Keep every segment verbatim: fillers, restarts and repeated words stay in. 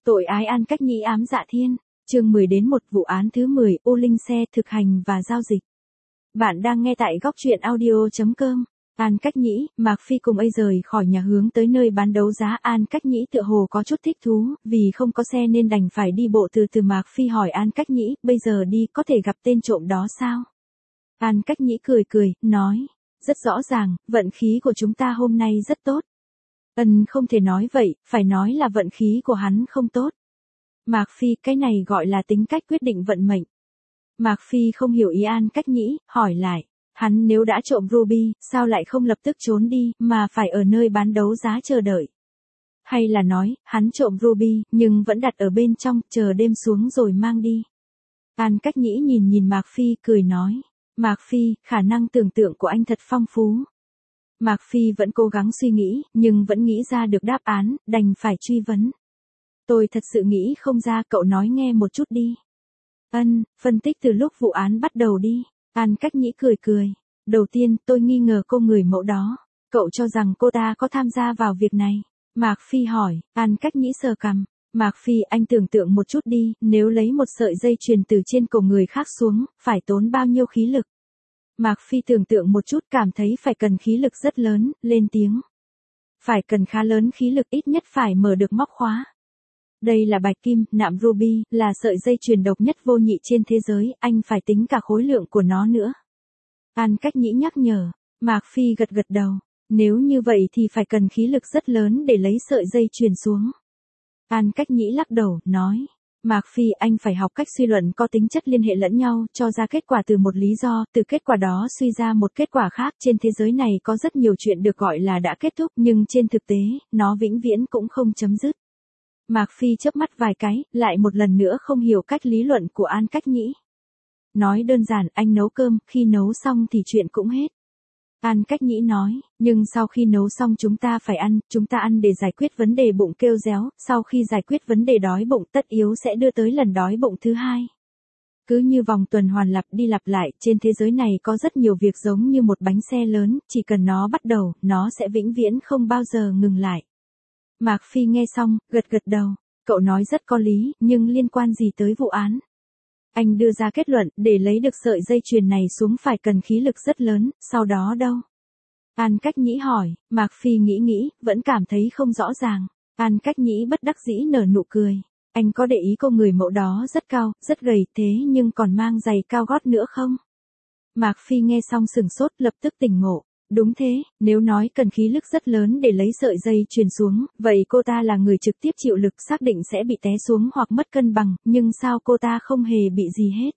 Tội ái An Cách Nhĩ ám dạ thiên. Chương mười đến một vụ án thứ mười, ô linh xe thực hành và giao dịch. Bạn đang nghe tại góc truyện audio chấm com. An Cách Nhĩ, Mạc Phi cùng ấy rời khỏi nhà hướng tới nơi bán đấu giá. An Cách Nhĩ tựa hồ có chút thích thú, vì không có xe nên đành phải đi bộ từ từ. Mạc Phi hỏi An Cách Nhĩ, bây giờ đi có thể gặp tên trộm đó sao? An Cách Nhĩ cười cười, nói, rất rõ ràng, vận khí của chúng ta hôm nay rất tốt. Ân không thể nói vậy, phải nói là vận khí của hắn không tốt. Mạc Phi, cái này gọi là tính cách quyết định vận mệnh. Mạc Phi không hiểu ý An Cách Nhĩ, hỏi lại, hắn nếu đã trộm ruby, sao lại không lập tức trốn đi, mà phải ở nơi bán đấu giá chờ đợi? Hay là nói, hắn trộm ruby, nhưng vẫn đặt ở bên trong, chờ đêm xuống rồi mang đi? An Cách Nhĩ nhìn nhìn Mạc Phi, cười nói, Mạc Phi, khả năng tưởng tượng của anh thật phong phú. Mạc Phi vẫn cố gắng suy nghĩ, nhưng vẫn nghĩ ra được đáp án, đành phải truy vấn. Tôi thật sự nghĩ không ra, cậu nói nghe một chút đi. Ân, phân tích từ lúc vụ án bắt đầu đi. An Cách Nhĩ cười cười. Đầu tiên, tôi nghi ngờ cô người mẫu đó. Cậu cho rằng cô ta có tham gia vào việc này? Mạc Phi hỏi. An Cách Nhĩ sờ cằm. Mạc Phi, anh tưởng tượng một chút đi, nếu lấy một sợi dây chuyền từ trên cổ người khác xuống, phải tốn bao nhiêu khí lực? Mạc Phi tưởng tượng một chút, cảm thấy phải cần khí lực rất lớn, lên tiếng. Phải cần khá lớn khí lực, ít nhất phải mở được móc khóa. Đây là bạch kim, nạm ruby, là sợi dây chuyền độc nhất vô nhị trên thế giới, anh phải tính cả khối lượng của nó nữa. An Cách Nhĩ nhắc nhở. Mạc Phi gật gật đầu. Nếu như vậy thì phải cần khí lực rất lớn để lấy sợi dây chuyền xuống. An Cách Nhĩ lắc đầu, nói. Mạc Phi, anh phải học cách suy luận có tính chất liên hệ lẫn nhau, cho ra kết quả từ một lý do, từ kết quả đó suy ra một kết quả khác. Trên thế giới này có rất nhiều chuyện được gọi là đã kết thúc, nhưng trên thực tế, nó vĩnh viễn cũng không chấm dứt. Mạc Phi chớp mắt vài cái, lại một lần nữa không hiểu cách lý luận của An Cách Nhĩ. Nói đơn giản, anh nấu cơm, khi nấu xong thì chuyện cũng hết. An Cách Nhĩ nói, nhưng sau khi nấu xong chúng ta phải ăn, chúng ta ăn để giải quyết vấn đề bụng kêu réo, sau khi giải quyết vấn đề đói bụng tất yếu sẽ đưa tới lần đói bụng thứ hai. Cứ như vòng tuần hoàn lặp đi lặp lại, trên thế giới này có rất nhiều việc giống như một bánh xe lớn, chỉ cần nó bắt đầu, nó sẽ vĩnh viễn không bao giờ ngừng lại. Mạc Phi nghe xong, gật gật đầu, cậu nói rất có lý, nhưng liên quan gì tới vụ án? Anh đưa ra kết luận, để lấy được sợi dây chuyền này xuống phải cần khí lực rất lớn, sau đó đâu? An Cách Nhĩ hỏi. Mạc Phi nghĩ nghĩ, vẫn cảm thấy không rõ ràng. An Cách Nhĩ bất đắc dĩ nở nụ cười. Anh có để ý cô người mẫu đó rất cao, rất gầy, thế nhưng còn mang giày cao gót nữa không? Mạc Phi nghe xong sừng sốt, lập tức tỉnh ngộ. Đúng thế, nếu nói cần khí lực rất lớn để lấy sợi dây chuyền xuống, vậy cô ta là người trực tiếp chịu lực, xác định sẽ bị té xuống hoặc mất cân bằng, nhưng sao cô ta không hề bị gì hết?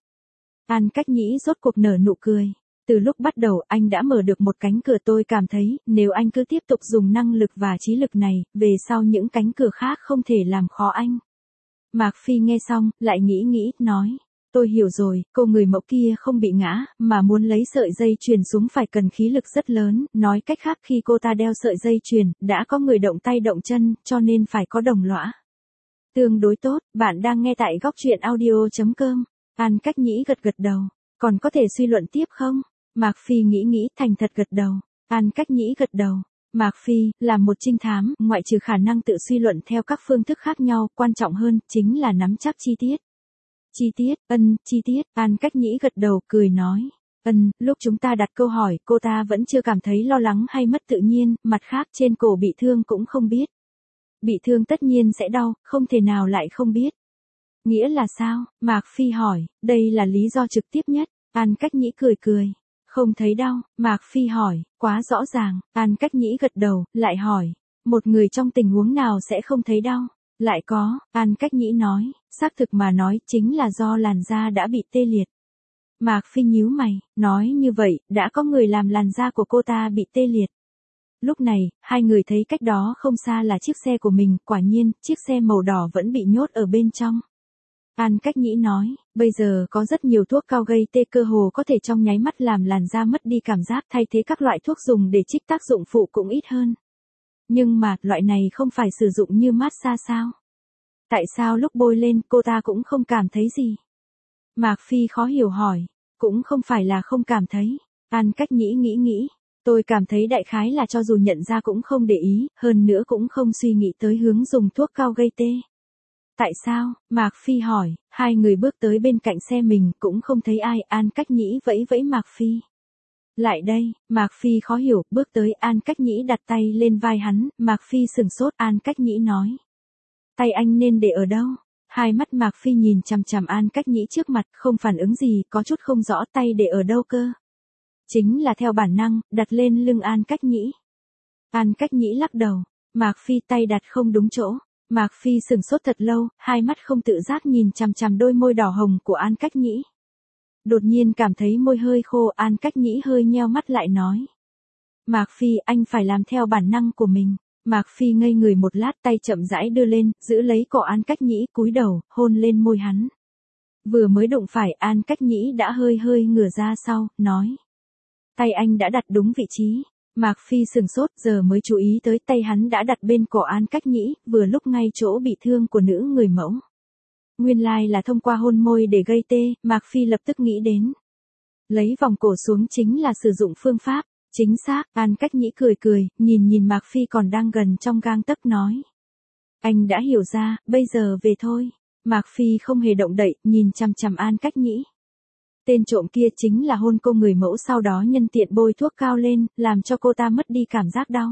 An Cách Nhĩ rốt cuộc nở nụ cười. Từ lúc bắt đầu anh đã mở được một cánh cửa, tôi cảm thấy, nếu anh cứ tiếp tục dùng năng lực và trí lực này, về sau những cánh cửa khác không thể làm khó anh. Mạc Phi nghe xong, lại nghĩ nghĩ, nói. Tôi hiểu rồi, cô người mẫu kia không bị ngã, mà muốn lấy sợi dây chuyền xuống phải cần khí lực rất lớn, nói cách khác khi cô ta đeo sợi dây chuyền, đã có người động tay động chân, cho nên phải có đồng lõa. Tương đối tốt, bạn đang nghe tại góc truyện audio chấm com. An Cách Nhĩ gật gật đầu, còn có thể suy luận tiếp không? Mạc Phi nghĩ nghĩ, thành thật gật đầu. An Cách Nhĩ gật đầu. Mạc Phi, là một trinh thám, ngoại trừ khả năng tự suy luận theo các phương thức khác nhau, quan trọng hơn, chính là nắm chắc chi tiết. Chi tiết, ân, chi tiết, An Cách Nhĩ gật đầu, cười nói. Ân, lúc chúng ta đặt câu hỏi, cô ta vẫn chưa cảm thấy lo lắng hay mất tự nhiên, mặt khác trên cổ bị thương cũng không biết. Bị thương tất nhiên sẽ đau, không thể nào lại không biết. Nghĩa là sao? Mạc Phi hỏi, đây là lý do trực tiếp nhất. An Cách Nhĩ cười cười. Không thấy đau, Mạc Phi hỏi, quá rõ ràng. An Cách Nhĩ gật đầu, lại hỏi, một người trong tình huống nào sẽ không thấy đau? Lại có, An Cách Nhĩ nói, xác thực mà nói, chính là do làn da đã bị tê liệt. Mạc Phi nhíu mày, nói như vậy, đã có người làm làn da của cô ta bị tê liệt. Lúc này, hai người thấy cách đó không xa là chiếc xe của mình, quả nhiên, chiếc xe màu đỏ vẫn bị nhốt ở bên trong. An Cách Nhĩ nói, bây giờ có rất nhiều thuốc cao gây tê cơ hồ có thể trong nháy mắt làm làn da mất đi cảm giác, thay thế các loại thuốc dùng để trích tác dụng phụ cũng ít hơn. Nhưng mà, loại này không phải sử dụng như massage sao? Tại sao lúc bôi lên cô ta cũng không cảm thấy gì? Mạc Phi khó hiểu hỏi, cũng không phải là không cảm thấy. An Cách Nhĩ nghĩ nghĩ, tôi cảm thấy đại khái là cho dù nhận ra cũng không để ý, hơn nữa cũng không suy nghĩ tới hướng dùng thuốc cao gây tê. Tại sao? Mạc Phi hỏi, hai người bước tới bên cạnh xe mình cũng không thấy ai, An Cách Nhĩ vẫy vẫy Mạc Phi. Lại đây, Mạc Phi khó hiểu, bước tới An Cách Nhĩ đặt tay lên vai hắn, Mạc Phi sừng sốt, An Cách Nhĩ nói. Tay anh nên để ở đâu? Hai mắt Mạc Phi nhìn chằm chằm An Cách Nhĩ trước mặt, không phản ứng gì, có chút không rõ tay để ở đâu cơ. Chính là theo bản năng, đặt lên lưng An Cách Nhĩ. An Cách Nhĩ lắc đầu, Mạc Phi tay đặt không đúng chỗ. Mạc Phi sừng sốt thật lâu, hai mắt không tự giác nhìn chằm chằm đôi môi đỏ hồng của An Cách Nhĩ. Đột nhiên cảm thấy môi hơi khô, An Cách Nhĩ hơi nheo mắt lại nói. Mạc Phi, anh phải làm theo bản năng của mình. Mạc Phi ngây người một lát, tay chậm rãi đưa lên, giữ lấy cổ An Cách Nhĩ, cúi đầu, hôn lên môi hắn. Vừa mới đụng phải, An Cách Nhĩ đã hơi hơi ngửa ra sau, nói. Tay anh đã đặt đúng vị trí. Mạc Phi sừng sốt, giờ mới chú ý tới tay hắn đã đặt bên cổ An Cách Nhĩ, vừa lúc ngay chỗ bị thương của nữ người mẫu. Nguyên lai là thông qua hôn môi để gây tê, Mạc Phi lập tức nghĩ đến. Lấy vòng cổ xuống chính là sử dụng phương pháp. Chính xác, An Cách Nhĩ cười cười, nhìn nhìn Mạc Phi còn đang gần trong gang tấc nói. Anh đã hiểu ra, bây giờ về thôi. Mạc Phi không hề động đậy, nhìn chằm chằm An Cách Nhĩ. Tên trộm kia chính là hôn cô người mẫu, sau đó nhân tiện bôi thuốc cao lên, làm cho cô ta mất đi cảm giác đau.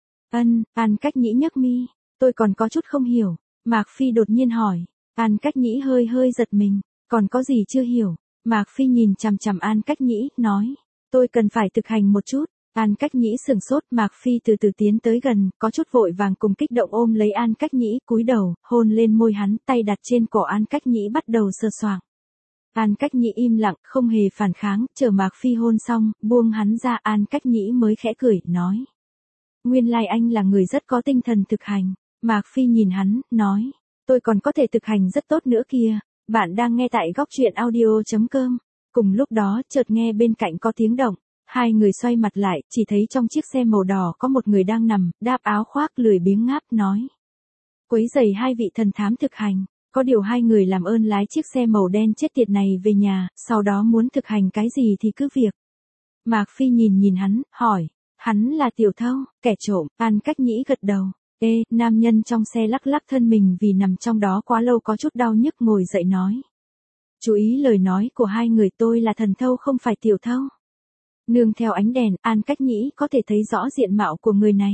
Ân, An Cách Nhĩ nhấc mi, tôi còn có chút không hiểu. Mạc Phi đột nhiên hỏi. An Cách Nhĩ hơi hơi giật mình, còn có gì chưa hiểu? Mạc Phi nhìn chằm chằm An Cách Nhĩ, nói. Tôi cần phải thực hành một chút. An Cách Nhĩ sừng sốt, Mạc Phi từ từ tiến tới gần, có chút vội vàng cùng kích động ôm lấy An Cách Nhĩ, cúi đầu, hôn lên môi hắn, tay đặt trên cổ An Cách Nhĩ bắt đầu sờ soạng. An Cách Nhĩ im lặng, không hề phản kháng, chờ Mạc Phi hôn xong, buông hắn ra, An Cách Nhĩ mới khẽ cười, nói. Nguyên lai anh là người rất có tinh thần thực hành. Mạc Phi nhìn hắn, nói. Tôi còn có thể thực hành rất tốt nữa kìa. Bạn đang nghe tại góc truyện audio chấm com. Cùng lúc đó, chợt nghe bên cạnh có tiếng động. Hai người xoay mặt lại, chỉ thấy trong chiếc xe màu đỏ có một người đang nằm, đáp áo khoác lười biếng ngáp, nói. Quấy rầy hai vị thần thám thực hành. Có điều hai người làm ơn lái chiếc xe màu đen chết tiệt này về nhà, sau đó muốn thực hành cái gì thì cứ việc. Mạc Phi nhìn nhìn hắn, hỏi. Hắn là tiểu thâu, kẻ trộm. An Cách Nhĩ gật đầu. Ê, nam nhân trong xe lắc lắc thân mình vì nằm trong đó quá lâu có chút đau nhức, ngồi dậy nói. Chú ý lời nói của hai người, tôi là thần thâu không phải tiểu thâu. Nương theo ánh đèn, An Cách Nhĩ có thể thấy rõ diện mạo của người này.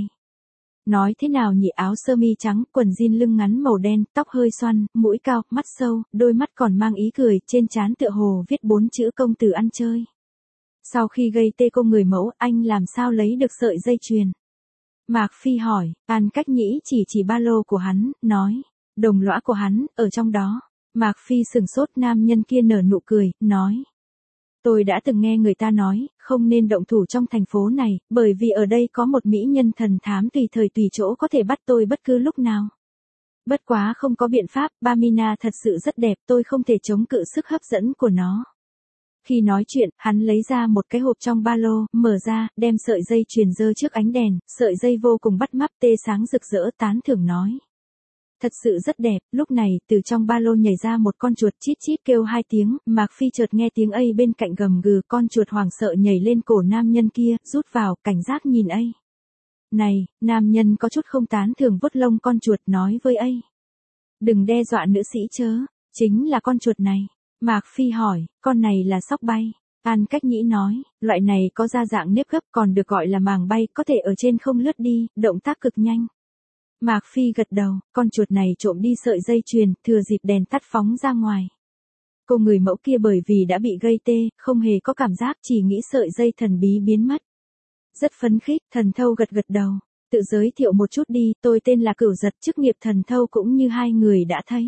Nói thế nào nhỉ, áo sơ mi trắng, quần jean lưng ngắn màu đen, tóc hơi xoăn, mũi cao, mắt sâu, đôi mắt còn mang ý cười, trên trán tựa hồ viết bốn chữ công tử ăn chơi. Sau khi gây tê cô người mẫu, anh làm sao lấy được sợi dây chuyền? Mạc Phi hỏi. An Cách Nhĩ chỉ chỉ ba lô của hắn, nói. Đồng lõa của hắn, ở trong đó. Mạc Phi sừng sốt, nam nhân kia nở nụ cười, nói. Tôi đã từng nghe người ta nói, không nên động thủ trong thành phố này, bởi vì ở đây có một mỹ nhân thần thám tùy thời tùy chỗ có thể bắt tôi bất cứ lúc nào. Bất quá không có biện pháp, Pamina thật sự rất đẹp, tôi không thể chống cự sức hấp dẫn của nó. Khi nói chuyện, hắn lấy ra một cái hộp trong ba lô, mở ra, đem sợi dây chuyền giơ trước ánh đèn, sợi dây vô cùng bắt mắt, tê sáng rực rỡ, tán thưởng nói. Thật sự rất đẹp. Lúc này, từ trong ba lô nhảy ra một con chuột chít chít kêu hai tiếng, Mạc Phi chợt nghe tiếng ây bên cạnh gầm gừ, con chuột hoảng sợ nhảy lên cổ nam nhân kia, rút vào, cảnh giác nhìn ây. Này, nam nhân có chút không tán thưởng vuốt lông con chuột, nói với ây. Đừng đe dọa nữ sĩ chớ, chính là con chuột này. Mạc Phi hỏi, con này là sóc bay. An Cách Nhĩ nói, loại này có da dạng nếp gấp, còn được gọi là màng bay, có thể ở trên không lướt đi, động tác cực nhanh. Mạc Phi gật đầu, con chuột này trộm đi sợi dây chuyền, thừa dịp đèn tắt phóng ra ngoài. Cô người mẫu kia bởi vì đã bị gây tê, không hề có cảm giác, chỉ nghĩ sợi dây thần bí biến mất. Rất phấn khích, thần thâu gật gật đầu. Tự giới thiệu một chút đi, tôi tên là Cửu Giật, chức nghiệp thần thâu cũng như hai người đã thấy.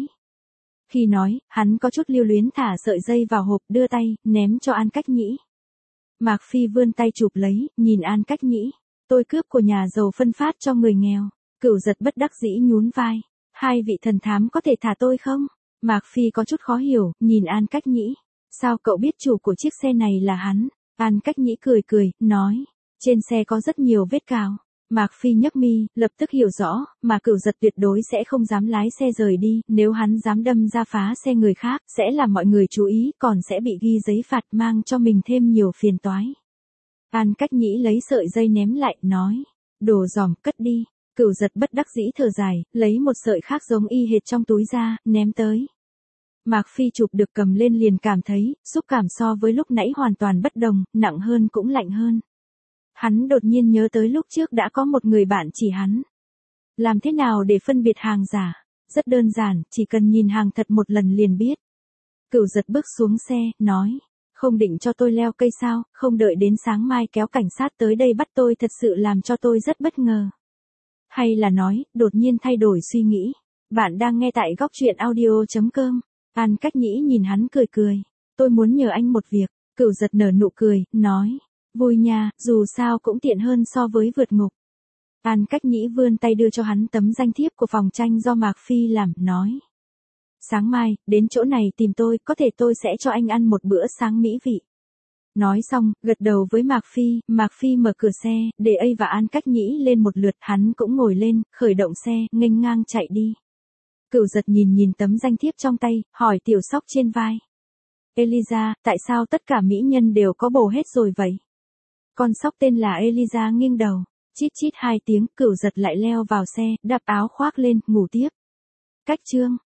Khi nói, hắn có chút lưu luyến thả sợi dây vào hộp, đưa tay, ném cho An Cách Nhĩ. Mạc Phi vươn tay chụp lấy, nhìn An Cách Nhĩ. Tôi cướp của nhà giàu phân phát cho người nghèo. Cửu Giật bất đắc dĩ nhún vai. Hai vị thần thám có thể thả tôi không? Mạc Phi có chút khó hiểu, nhìn An Cách Nhĩ. Sao cậu biết chủ của chiếc xe này là hắn? An Cách Nhĩ cười cười, nói. Trên xe có rất nhiều vết cào. Mạc Phi nhấc mi, lập tức hiểu rõ, mà Cửu Giật tuyệt đối sẽ không dám lái xe rời đi, nếu hắn dám đâm ra phá xe người khác, sẽ làm mọi người chú ý, còn sẽ bị ghi giấy phạt, mang cho mình thêm nhiều phiền toái. An Cách Nhĩ lấy sợi dây ném lại, nói, đồ giòm, cất đi. Cửu Giật bất đắc dĩ thở dài, lấy một sợi khác giống y hệt trong túi ra, ném tới. Mạc Phi chụp được cầm lên liền cảm thấy, xúc cảm so với lúc nãy hoàn toàn bất đồng, nặng hơn cũng lạnh hơn. Hắn đột nhiên nhớ tới lúc trước đã có một người bạn chỉ hắn. Làm thế nào để phân biệt hàng giả? Rất đơn giản, chỉ cần nhìn hàng thật một lần liền biết. Cửu Giật bước xuống xe, nói. Không định cho tôi leo cây sao, không đợi đến sáng mai kéo cảnh sát tới đây bắt tôi thật sự làm cho tôi rất bất ngờ. Hay là nói, đột nhiên thay đổi suy nghĩ. Bạn đang nghe tại góc truyện audio.com. An Cách Nhĩ nhìn hắn cười cười. Tôi muốn nhờ anh một việc. Cửu Giật nở nụ cười, nói. Vui nha, dù sao cũng tiện hơn so với vượt ngục. An Cách Nhĩ vươn tay đưa cho hắn tấm danh thiếp của phòng tranh do Mạc Phi làm, nói. Sáng mai, đến chỗ này tìm tôi, có thể tôi sẽ cho anh ăn một bữa sáng mỹ vị. Nói xong, gật đầu với Mạc Phi, Mạc Phi mở cửa xe, để A và An Cách Nhĩ lên một lượt, hắn cũng ngồi lên, khởi động xe, nghênh ngang chạy đi. Cửu Giật nhìn nhìn tấm danh thiếp trong tay, hỏi tiểu sóc trên vai. Eliza, tại sao tất cả mỹ nhân đều có bồ hết rồi vậy? Con sóc tên là Eliza nghiêng đầu, chít chít hai tiếng, Cửu Giật lại leo vào xe, đắp áo khoác lên, ngủ tiếp. Cách chương